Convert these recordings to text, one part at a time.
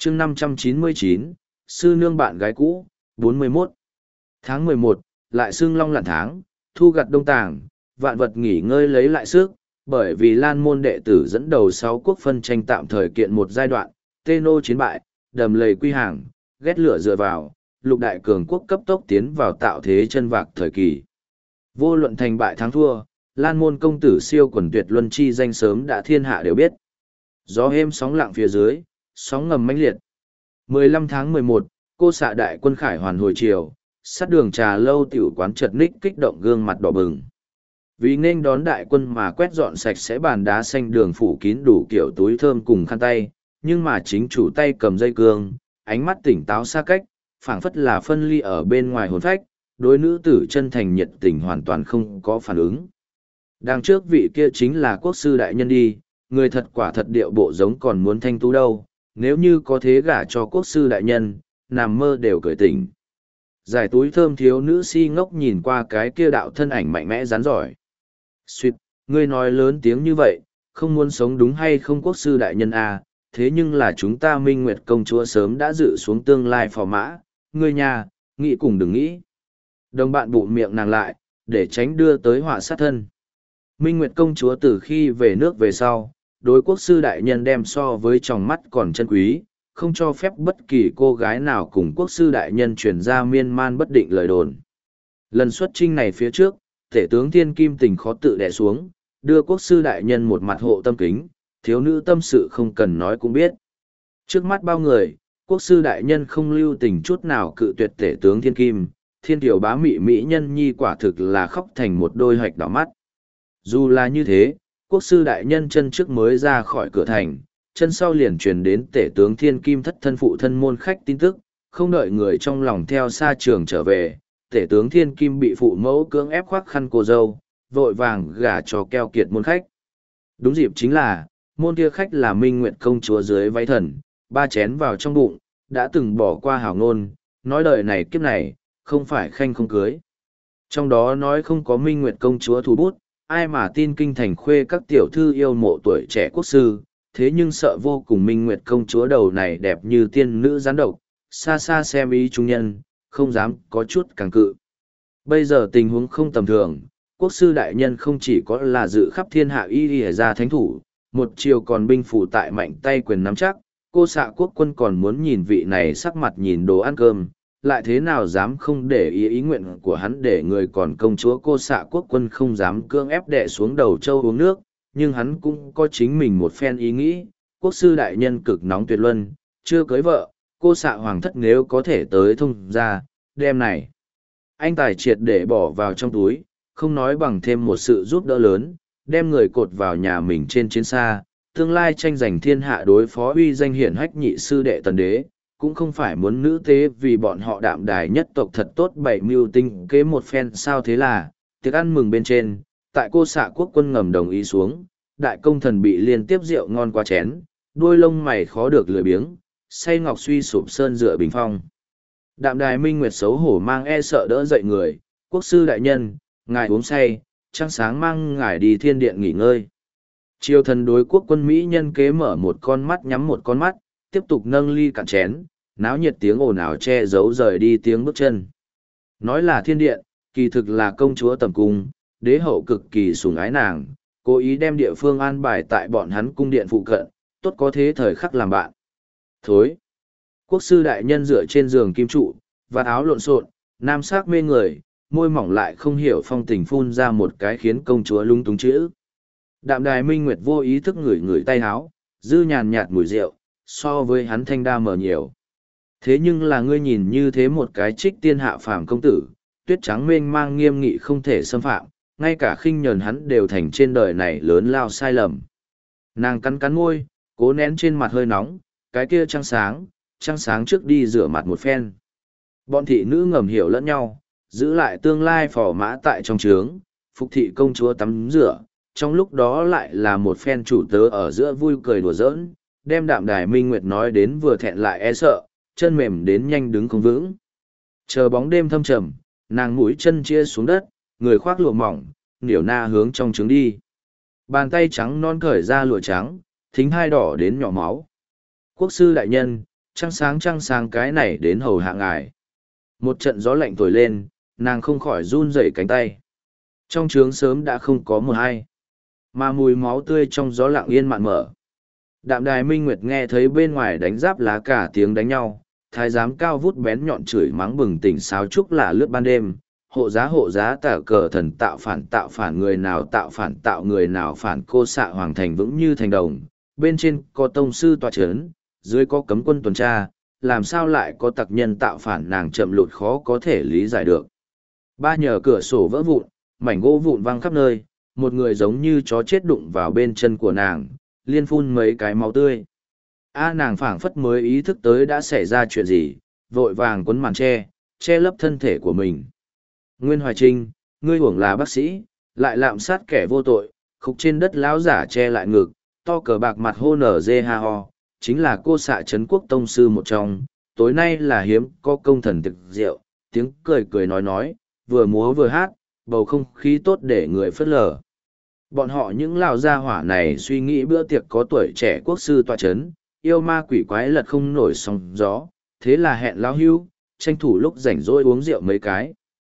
chương 599, sư nương bạn gái cũ, 41. Tháng 11, lại xưng long lặn tháng, thu gặt đông tàng, vạn vật nghỉ ngơi lấy lại sức, bởi vì Lan môn đệ tử dẫn đầu 6 quốc phân tranh tạm thời kiện một giai đoạn, Tê Nô chiến bại, đầm lầy quy hàng, ghét lửa dựa vào, lục đại cường quốc cấp tốc tiến vào tạo thế chân vạc thời kỳ. Vô luận thành bại thắng thua, Lan môn công tử siêu quần tuyệt luân chi danh sớm đã thiên hạ đều biết. Gió êm sóng lặng phía dưới, sóng ngầm mãnh liệt. 15 tháng 11, cô xạ đại quân khải hoàn hồi chiều, sát đường trà lâu tiểu quán chật ních kích động gương mặt đỏ bừng. Vì nên đón đại quân mà quét dọn sạch sẽ bàn đá xanh đường phủ kín đủ kiểu túi thơm cùng khăn tay, nhưng mà chính chủ tay cầm dây cương, ánh mắt tỉnh táo xa cách, phảng phất là phân ly ở bên ngoài hồn phách, đối nữ tử chân thành nhiệt tình hoàn toàn không có phản ứng. Đằng trước vị kia chính là quốc sư đại nhân đi, người thật quả thật điệu bộ giống còn muốn thanh tú đâu, nếu như có thế gả cho quốc sư đại nhân, nằm mơ đều cười tỉnh. Giải túi thơm thiếu nữ si ngốc nhìn qua cái kia đạo thân ảnh mạnh mẽ rắn giỏi. Xuyệt, ngươi nói lớn tiếng như vậy, không muốn sống đúng hay không quốc sư đại nhân à, thế nhưng là chúng ta Minh Nguyệt công chúa sớm đã dự xuống tương lai phò mã, ngươi nhà, nghĩ cùng đừng nghĩ. Đồng bạn bụng miệng nàng lại, để tránh đưa tới họa sát thân. Minh Nguyệt công chúa từ khi về nước về sau, đối quốc sư đại nhân đem so với tròng mắt còn chân quý, không cho phép bất kỳ cô gái nào cùng quốc sư đại nhân truyền ra miên man bất định lời đồn. Lần xuất chinh này phía trước, tể tướng Thiên Kim Tình khó tự đè xuống, đưa quốc sư đại nhân một mặt hộ tâm kính, thiếu nữ tâm sự không cần nói cũng biết. Trước mắt bao người, quốc sư đại nhân không lưu tình chút nào cự tuyệt tể tướng Thiên Kim, thiên tiểu bá mị mỹ nhân nhi quả thực là khóc thành một đôi hạch đỏ mắt. Dù là như thế, quốc sư đại nhân chân trước mới ra khỏi cửa thành, chân sau liền truyền đến tể tướng Thiên Kim thất thân phụ thân môn khách tin tức, không đợi người trong lòng theo xa trường trở về, tể tướng Thiên Kim bị phụ mẫu cưỡng ép khoác khăn cô dâu, vội vàng gả cho keo kiệt môn khách. Đúng dịp chính là, môn kia khách là Minh Nguyệt công chúa dưới váy thần, ba chén vào trong bụng, đã từng bỏ qua hào ngôn, nói đời này kiếp này, không phải khanh không cưới. Trong đó nói không có Minh Nguyệt công chúa thủ bút, ai mà tin kinh thành khuê các tiểu thư yêu mộ tuổi trẻ quốc sư, thế nhưng sợ vô cùng Minh Nguyệt công chúa đầu này đẹp như tiên nữ gián độc, xa xa xem ý trung nhân, không dám có chút càng cự. Bây giờ tình huống không tầm thường, quốc sư đại nhân không chỉ có là dự khắp thiên hạ y y ra thánh thủ, một chiều còn binh phủ tại mạnh tay quyền nắm chắc, cô xạ quốc quân còn muốn nhìn vị này sắc mặt nhìn đồ ăn cơm, lại thế nào dám không để ý nguyện của hắn để người còn công chúa cô xạ quốc quân không dám cưỡng ép đè xuống đầu châu uống nước, nhưng hắn cũng có chính mình một phen ý nghĩ, quốc sư đại nhân cực nóng tuyệt luân, chưa cưới vợ, cô xạ hoàng thất nếu có thể tới thông ra, đêm này. Anh tài triệt để bỏ vào trong túi, không nói bằng thêm một sự giúp đỡ lớn, đem người cột vào nhà mình trên chiến xa, tương lai tranh giành thiên hạ đối phó uy danh hiển hách nhị sư đệ tần đế, cũng không phải muốn nữ tế vì bọn họ đạm đài nhất tộc thật tốt bảy mưu tinh kế một phen sao thế là, tiệc ăn mừng bên trên, tại cô xạ quốc quân ngầm đồng ý xuống, đại công thần bị liên tiếp rượu ngon qua chén, đuôi lông mày khó được lười biếng, say ngọc suy sụp sơn dựa bình phong. Đạm đài minh nguyệt xấu hổ mang e sợ đỡ dậy người, quốc sư đại nhân, ngài uống say, trăng sáng mang ngài đi thiên điện nghỉ ngơi. Triều thần đối quốc quân Mỹ nhân kế mở một con mắt nhắm một con mắt, tiếp tục nâng ly cạn chén, náo nhiệt tiếng ồn ào che giấu rời đi tiếng bước chân. Nói là thiên điện, kỳ thực là công chúa tầm cung, đế hậu cực kỳ sủng ái nàng, cố ý đem địa phương an bài tại bọn hắn cung điện phụ cận, tốt có thế thời khắc làm bạn. Thối! Quốc sư đại nhân dựa trên giường kim trụ, vạt áo lộn xộn, nam sắc mê người, môi mỏng lại không hiểu phong tình phun ra một cái khiến công chúa lung túng chữ. Đạm đài minh nguyệt vô ý thức ngửi ngửi tay áo, dư nhàn nhạt mùi rượu, so với hắn thanh đa mờ nhiều. Thế nhưng là ngươi nhìn như thế một cái trích tiên hạ phàm công tử, tuyết trắng mênh mang nghiêm nghị không thể xâm phạm, ngay cả khinh nhờn hắn đều thành trên đời này lớn lao sai lầm. Nàng cắn cắn môi, cố nén trên mặt hơi nóng, cái kia trăng sáng trước đi rửa mặt một phen. Bọn thị nữ ngầm hiểu lẫn nhau, giữ lại tương lai phò mã tại trong trướng, phục thị công chúa tắm rửa, trong lúc đó lại là một phen chủ tớ ở giữa vui cười đùa giỡn, đem đạm đài minh nguyệt nói đến vừa thẹn lại e sợ, chân mềm đến nhanh đứng không vững. Chờ bóng đêm thâm trầm, nàng mũi chân chia xuống đất, người khoác lụa mỏng, niểu na hướng trong trứng đi. Bàn tay trắng non cởi ra lụa trắng, thính hai đỏ đến nhỏ máu. Quốc sư đại nhân, trăng sáng cái này đến hầu hạ ngài. Một trận gió lạnh thổi lên, nàng không khỏi run rẩy cánh tay. Trong trướng sớm đã không có một ai, mà mùi máu tươi trong gió lặng yên mạn mở. Đạm Đài Minh Nguyệt nghe thấy bên ngoài đánh giáp lá cả tiếng đánh nhau, thái giám cao vút bén nhọn chửi mắng bừng tỉnh sáo trúc là lướt ban đêm, hộ giá tả cờ thần tạo phản người nào tạo người nào phản, cô xạ hoàng thành vững như thành đồng, bên trên có tông sư tọa chấn, dưới có cấm quân tuần tra, làm sao lại có tặc nhân tạo phản, nàng chậm lụt khó có thể lý giải được. Ba nhờ cửa sổ vỡ vụn, mảnh gỗ vụn văng khắp nơi, một người giống như chó chết đụng vào bên chân của nàng, liên phun mấy cái máu tươi. Nàng phảng phất mới ý thức tới đã xảy ra chuyện gì, vội vàng quấn màn che lấp thân thể của mình. Nguyên Hoài Trinh, ngươi hưởng là bác sĩ, lại lạm sát kẻ vô tội, khúc trên đất lão giả che lại ngực, to cờ bạc mặt hô nở dê ha ho, chính là cô xạ trấn quốc tông sư một trong, tối nay là hiếm có công thần thực rượu, tiếng cười nói, vừa múa vừa hát, bầu không khí tốt để người phớt lờ. Bọn họ những lão gia hỏa này suy nghĩ bữa tiệc có tuổi trẻ quốc sư tọa chấn, yêu ma quỷ quái lật không nổi sóng gió, thế là hẹn lão hưu, tranh thủ lúc rảnh rỗi uống rượu mấy cái.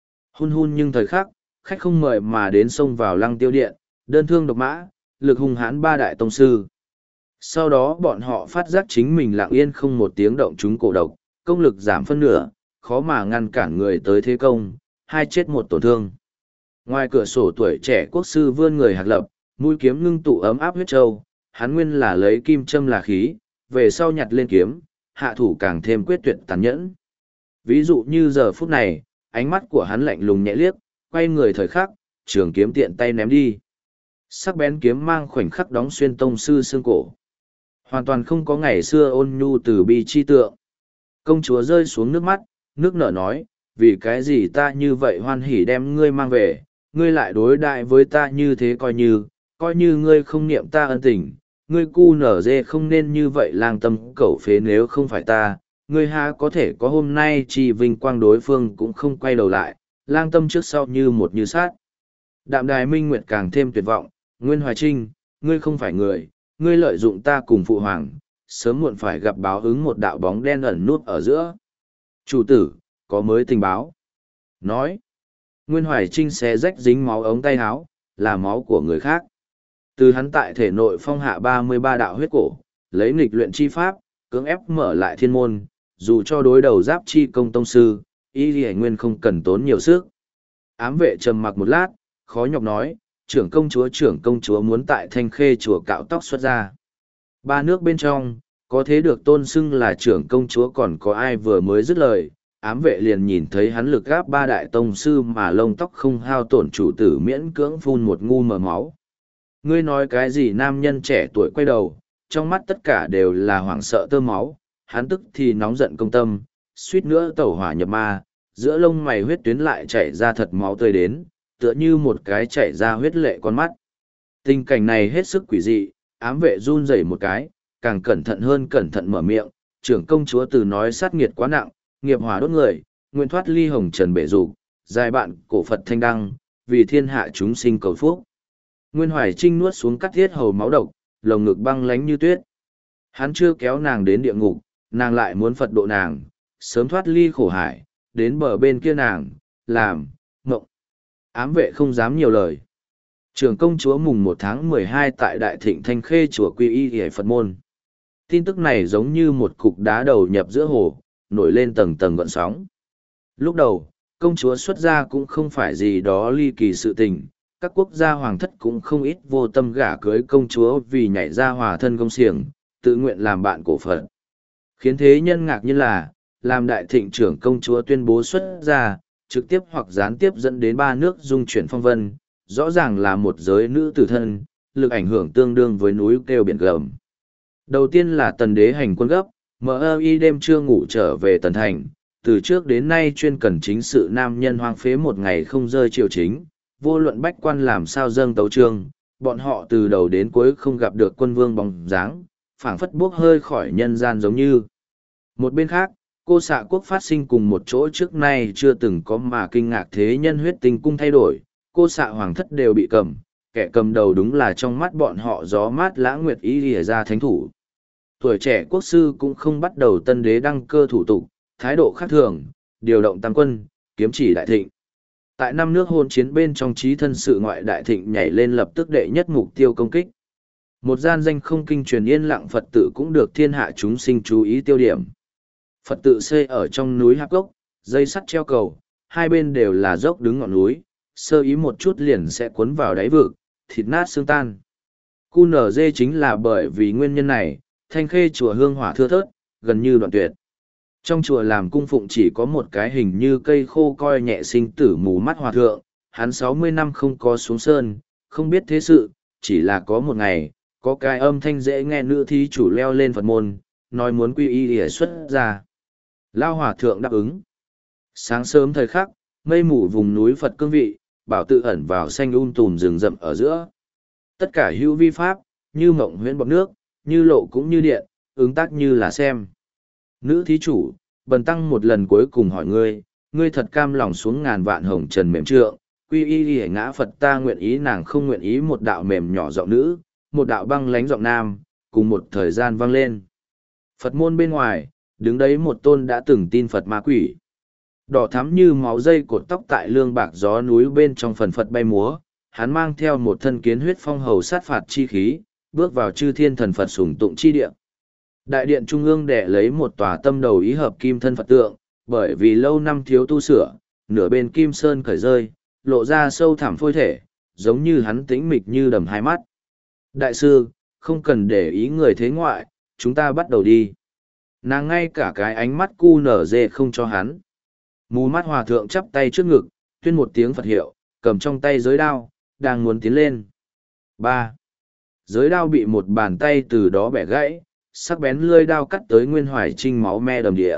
Hun nhưng thời khắc, khách không mời mà đến xông vào Lăng Tiêu Điện, đơn thương độc mã, lực hung hãn ba đại tông sư. Sau đó bọn họ phát giác chính mình lặng yên không một tiếng động chúng cổ độc, công lực giảm phân nửa, khó mà ngăn cản người tới thế công, hai chết một tổn thương. Ngoài cửa sổ tuổi trẻ quốc sư vươn người hạc lập, mũi kiếm ngưng tụ ấm áp huyết châu, hắn nguyên là lấy kim châm là khí, về sau nhặt lên kiếm, hạ thủ càng thêm quyết tuyệt tàn nhẫn. Ví dụ như giờ phút này, ánh mắt của hắn lạnh lùng nhẹ liếc, quay người thời khắc, trường kiếm tiện tay ném đi. Sắc bén kiếm mang khoảnh khắc đóng xuyên tông sư xương cổ. Hoàn toàn không có ngày xưa ôn nhu từ bi chi tượng. Công chúa rơi xuống nước mắt, nước nở nói, vì cái gì ta như vậy hoan hỉ đem ngươi mang về, ngươi lại đối đại với ta như thế coi như ngươi không niệm ta ân tình, ngươi cu nở dê không nên như vậy lang tâm cẩu phế, nếu không phải ta, ngươi há có thể có hôm nay, chỉ vinh quang đối phương cũng không quay đầu lại, lang tâm trước sau như một như sát. Đạm Đài Minh Nguyệt càng thêm tuyệt vọng, Nguyên Hoài Trinh, ngươi không phải người, ngươi lợi dụng ta cùng phụ hoàng, sớm muộn phải gặp báo ứng, một đạo bóng đen ẩn nút ở giữa. Chủ tử, có mới tình báo. Nói, Nguyên Hoài Trinh xé rách dính máu ống tay áo, là máu của người khác. Từ hắn tại thể nội phong hạ 33 đạo huyết cổ, lấy nghịch luyện chi pháp, cưỡng ép mở lại thiên môn, dù cho đối đầu giáp chi công tông sư, y lì nguyên không cần tốn nhiều sức. Ám vệ trầm mặc một lát, khó nhọc nói, trưởng công chúa muốn tại Thanh Khê chùa cạo tóc xuất ra. Ba nước bên trong, có thế được tôn xưng là trưởng công chúa còn có ai vừa mới dứt lời, ám vệ liền nhìn thấy hắn lực gáp ba đại tông sư mà lông tóc không hao tổn, chủ tử miễn cưỡng phun một ngu mờ máu. Ngươi nói cái gì? Nam nhân trẻ tuổi quay đầu, trong mắt tất cả đều là hoảng sợ tơ máu, hắn tức thì nóng giận công tâm, suýt nữa tẩu hỏa nhập ma, giữa lông mày huyết tuyến lại chảy ra thật máu tươi đến, tựa như một cái chảy ra huyết lệ con mắt. Tình cảnh này hết sức quỷ dị, ám vệ run rẩy một cái, càng cẩn thận mở miệng, trưởng công chúa từ nói sát nghiệt quá nặng, nghiệp hỏa đốt người, nguyện thoát ly hồng trần bể dục, dài bạn cổ Phật thanh đăng, vì thiên hạ chúng sinh cầu phúc. Nguyên Hoài Trinh nuốt xuống cắt thiết hầu máu độc, lồng ngực băng lánh như tuyết. Hắn chưa kéo nàng đến địa ngục, nàng lại muốn Phật độ nàng, sớm thoát ly khổ hải, đến bờ bên kia nàng, làm, mộng. Ám vệ không dám nhiều lời. Trưởng công chúa mùng 1 tháng 12 tại Đại Thịnh Thanh Khê chùa Quy Y Hề Phật môn. Tin tức này giống như một cục đá đầu nhập giữa hồ, nổi lên tầng tầng gợn sóng. Lúc đầu, công chúa xuất gia cũng không phải gì đó ly kỳ sự tình, các quốc gia hoàng thất cũng không ít vô tâm gả cưới công chúa vì nhảy ra hòa thân công xiềng, tự nguyện làm bạn cổ Phật. Khiến thế nhân ngạc nhiên là, làm Đại Thịnh trưởng công chúa tuyên bố xuất gia, trực tiếp hoặc gián tiếp dẫn đến ba nước dung chuyển phong vân, rõ ràng là một giới nữ tử thân, lực ảnh hưởng tương đương với núi kêu biển gầm. Đầu tiên là tần đế hành quân gấp, MI đêm trưa ngủ trở về tần thành, từ trước đến nay chuyên cần chính sự nam nhân hoang phế một ngày không rơi triều chính, vô luận bách quan làm sao dâng tấu trương, bọn họ từ đầu đến cuối không gặp được quân vương bóng dáng, phảng phất buốc hơi khỏi nhân gian giống như. Một bên khác, cô xạ quốc phát sinh cùng một chỗ trước nay chưa từng có mà kinh ngạc thế nhân huyết tinh cung thay đổi, cô xạ hoàng thất đều bị cầm, kẻ cầm đầu đúng là trong mắt bọn họ gió mát Lã Nguyệt Y lìa ra thánh thủ. tuổi trẻ quốc sư cũng không bắt đầu tân đế đăng cơ thủ tục, thái độ khác thường, điều động tam quân, kiếm chỉ đại thịnh. Tại năm nước hôn chiến bên trong trí thân sự ngoại đại thịnh nhảy lên lập tức đệ nhất mục tiêu công kích. Một gian danh không kinh truyền yên lặng Phật tự cũng được thiên hạ chúng sinh chú ý tiêu điểm. Phật tự xây ở trong núi Hạp Cốc, dây sắt treo cầu, hai bên đều là dốc đứng ngọn núi, sơ ý một chút liền sẽ cuốn vào đáy vực, thịt nát xương tan. QNZ chính là bởi vì nguyên nhân này, Thanh Khê chùa hương hỏa thưa thớt, gần như đoạn tuyệt. Trong chùa làm cung phụng chỉ có một cái hình như cây khô coi nhẹ sinh tử mù mắt hòa thượng, hắn 60 năm không có xuống sơn, không biết thế sự, chỉ là có một ngày, có cái âm thanh dễ nghe nữ thí chủ leo lên Phật môn, nói muốn quy y để xuất ra. Lao hòa thượng đáp ứng. Sáng sớm thời khắc, mây mù vùng núi Phật cương vị, bảo tự ẩn vào xanh tùm rừng rậm ở giữa. Tất cả hữu vi pháp, như mộng huyễn bọt nước, như lộ cũng như điện, ứng tác như là xem. Nữ thí chủ, bần tăng một lần cuối cùng hỏi ngươi, ngươi thật cam lòng xuống ngàn vạn hồng trần mềm trượng, quy y hề ngã Phật ta nguyện ý nàng không nguyện ý một đạo mềm nhỏ giọng nữ, một đạo băng lánh giọng nam, cùng một thời gian vang lên. Phật môn bên ngoài, đứng đấy một tôn đã từng tin Phật ma quỷ. Đỏ thắm như máu dây cột tóc tại lương bạc gió núi bên trong phần Phật bay múa, hắn mang theo một thân kiến huyết phong hầu sát phạt chi khí, bước vào chư thiên thần Phật sùng tụng chi địa. Đại điện trung ương đẻ lấy một tòa tâm đầu ý hợp kim thân Phật tượng, bởi vì lâu năm thiếu tu sửa, nửa bên kim sơn khởi rơi, lộ ra sâu thẳm phôi thể, giống như hắn tĩnh mịch như đầm hai mắt. Đại sư, không cần để ý người thế ngoại, chúng ta bắt đầu đi. Nàng ngay cả cái ánh mắt cu nở dê không cho hắn. Mù mắt hòa thượng chắp tay trước ngực, tuyên một tiếng Phật hiệu, cầm trong tay giới đao, đang muốn tiến lên. 3. Giới đao bị một bàn tay từ đó bẻ gãy, sắc bén lưỡi đao cắt tới Nguyên Hoài Trinh máu me đầm địa.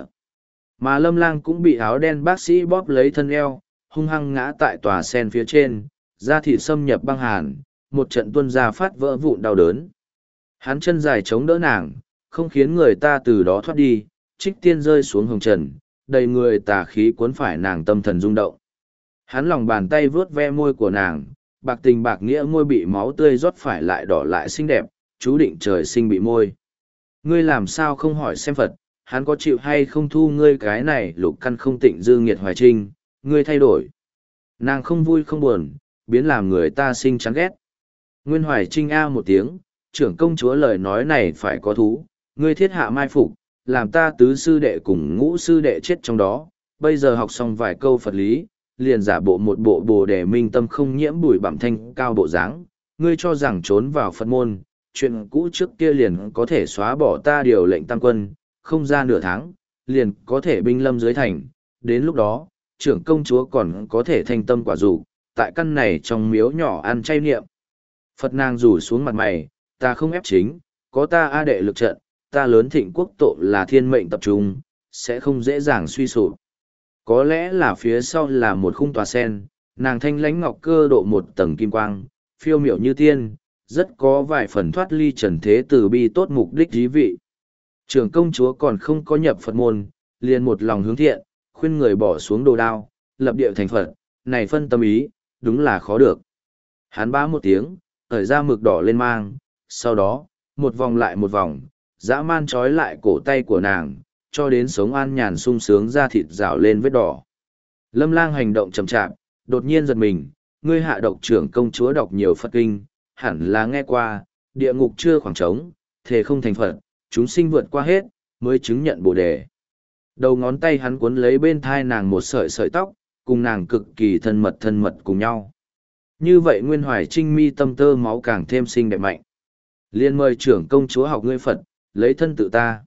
Mà Lâm Lang cũng bị áo đen bác sĩ bóp lấy thân eo, hung hăng ngã tại tòa sen phía trên, da thịt xâm nhập băng hàn, một trận tuôn ra phát vỡ vụn đau đớn. Hắn chân dài chống đỡ nàng, không khiến người ta từ đó thoát đi, trích tiên rơi xuống hồng trần, đầy người tà khí cuốn phải nàng tâm thần rung động. Hắn lòng bàn tay vướt ve môi của nàng, bạc tình bạc nghĩa môi bị máu tươi rót phải lại đỏ lại xinh đẹp, chú định trời sinh bị môi. Ngươi làm sao không hỏi xem Phật, hắn có chịu hay không thu ngươi cái này lục căn không tịnh dư nghiệt hoài trinh, ngươi thay đổi. Nàng không vui không buồn, biến làm người ta sinh chán ghét. Nguyên Hoài Trinh a một tiếng, trưởng công chúa lời nói này phải có thú, ngươi thiết hạ mai phục, làm ta tứ sư đệ cùng ngũ sư đệ chết trong đó, bây giờ học xong vài câu Phật lý, liền giả bộ một bộ bồ đề minh tâm không nhiễm bụi bặm thanh cao bộ dáng, ngươi cho rằng trốn vào Phật môn, chuyện cũ trước kia liền có thể xóa bỏ ta điều lệnh tam quân, không ra nửa tháng, liền có thể binh lâm dưới thành, đến lúc đó, trưởng công chúa còn có thể thanh tâm quả dục tại căn này trong miếu nhỏ ăn chay niệm. Phật nàng rủ xuống mặt mày, ta không ép chính, có ta a đệ lực trận, ta lớn thịnh quốc tộ là thiên mệnh tập trung, sẽ không dễ dàng suy sụp. Có lẽ là phía sau là một khung tòa sen, nàng thanh lãnh ngọc cơ độ một tầng kim quang, phiêu miểu như tiên, rất có vài phần thoát ly trần thế từ bi tốt mục đích dí vị. Trưởng công chúa còn không có nhập Phật môn, liền một lòng hướng thiện, khuyên người bỏ xuống đồ đao, lập địa thành Phật, này phân tâm ý, đúng là khó được. Hắn bá một tiếng, thời ra mực đỏ lên mang, sau đó, một vòng lại một vòng, dã man trói lại cổ tay của nàng, cho đến sống an nhàn sung sướng ra thịt rào lên vết đỏ. Lâm Lang hành động chậm chạp, đột nhiên giật mình, ngươi hạ độc trưởng công chúa đọc nhiều Phật kinh, hẳn là nghe qua, địa ngục chưa khoảng trống, thề không thành Phật, chúng sinh vượt qua hết, mới chứng nhận Bồ đề. Đầu ngón tay hắn cuốn lấy bên thai nàng một sợi sợi tóc, cùng nàng cực kỳ thân mật cùng nhau. Như vậy Nguyên Hoài Trinh mi tâm tơ máu càng thêm xinh đẹp mạnh. Liên mời trưởng công chúa học ngươi Phật, lấy thân tự ta.